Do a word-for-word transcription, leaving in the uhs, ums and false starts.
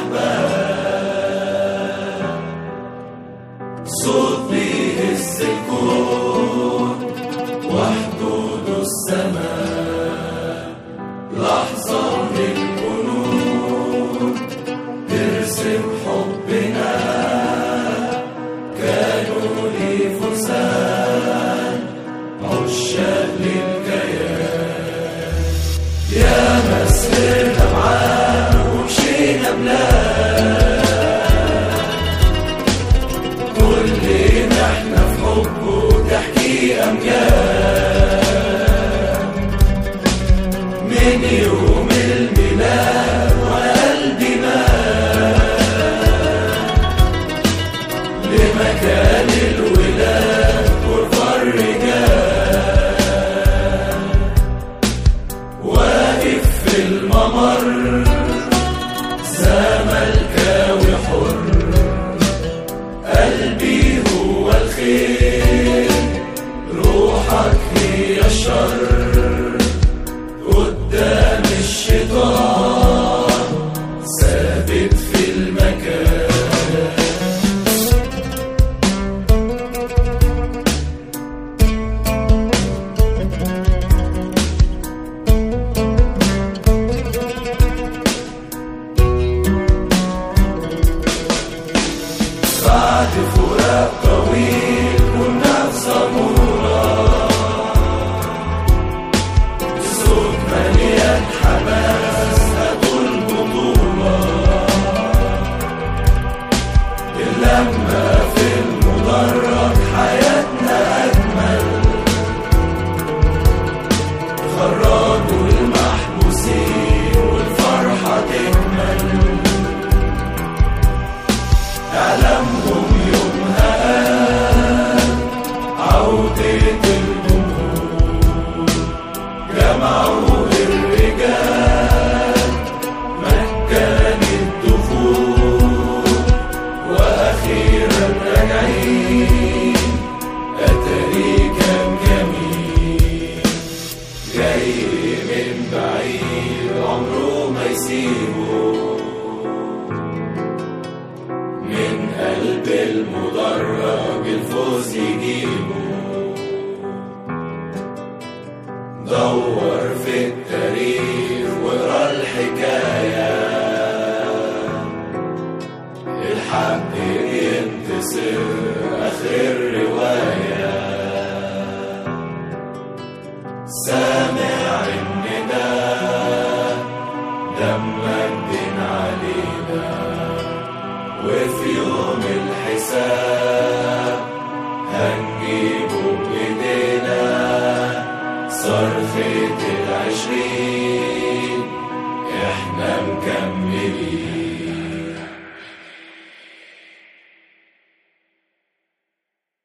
أحباب، صوت بيهز الكون وحدود السماء، لحظة من الجنون ترسم حبنا، كانوا لي فرسان عشاق للكيان، يا مسيرنا معاه ومشينا بلاد، كلنا احنا في حبه تحكي أمجاد، من يوم الميلاد وقلبي مات لمكان الولاد غرفة الرجال، واقف في الممر زملكاوي حر، قلبي هو الخير روحك هي الشر، قدام الشيطان ثابت في المكان. بعد فراق طويل كنا في صمورة، صوت مليان حماس هاتوا البطولة، اللمة في المدرج حياتنا أجمل، خرجوا المحبوسين والفرحة تكمل، أعلامهم يومها عودة الجمهور، جمعوا الرجال مكان الدخول، وأخيرا راجعين أتاري كان جميل، جاي من بعيد عمره ما يسيبه، من قلب المدرج الفوز يجيبه، دور في التاريخ واقرا الحكاية، الحق ينتصر آخر الرواية، سامع النداء دمك دين علينا، وفي يوم الحساب